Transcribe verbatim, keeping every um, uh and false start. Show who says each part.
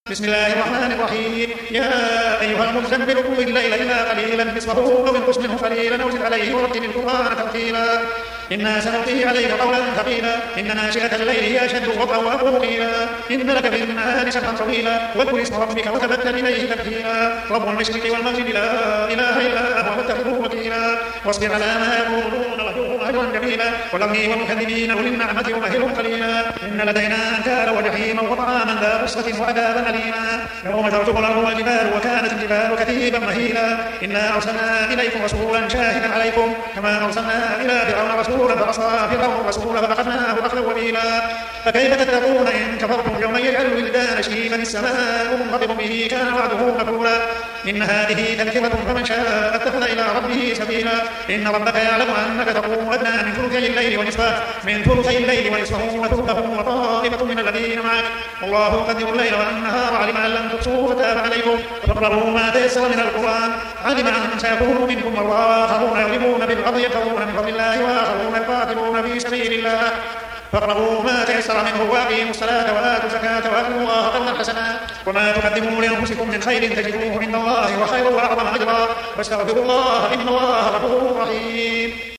Speaker 1: بسم الله الرحمن الرحيم. يا أيها المزمل قم الليل إلا قليلا نصفه أو انقص منه قليلا أو زد عليه ورتل القرآن ترتيلا إنا سنلقي عليك قولا ثقيلا إن ناشئة الليل هي أشد وطئا وأقوم قيلا إن لك في النهار سبحا طويلا واذكر اسم ربك وتبتل إليه تبتيلا رب المشرق والمغرب لا إله إلا هو فاتخذوه وكيلا واصبر على ما يقولون واهجرهم هجرا جميلا وذرني والمكذبين أولي النعمة ومهلهم قليلا إن لدينا أنكالا وجحيما وطعاما ذا غصة وعذابا أليما يوم ترجف الأرض والجبال وكانت الجبال كثيبا مهيلا إنا أرسلنا إليكم رسولا شاهدا عليكم كما أرسلنا إلى فرعون رسولا فعصى فرعون الرسول فأخذناه أخذا وبيلا فكيف تتقون إن كفرتم يوما يجعل الولدان شيبا السماء منفطر به كان وعده مفعولا إن هذه تذكرة فمن شاء اتخذ إلى ربه سبيلا إن ربك يعلم أنك تقوم أدنى من ثلثي الليل ونصفه من ثلثي الليل ونصفه وثلثه وطائفة من الذين معك والله يقدر الليل والنهار علم أن لن تحصوا فتاب عليكم فاقرؤوا ما تيسر من القرآن علم أن سيكون منكم مرضى وآخرون يضربون بالأرض يبتغون من فضل الله وآخرون يقاتلون في سبيل الله فاقرؤوا ما تيسر منه وأقيموا الصلاة وآتوا الزكاة وأقرضوا الله قرضا حسنا وما تقدموا لأنفسكم من خير تجدوه عند الله وخير وأعظم أجرا واستغفروا الله إن الله غفور رحيم.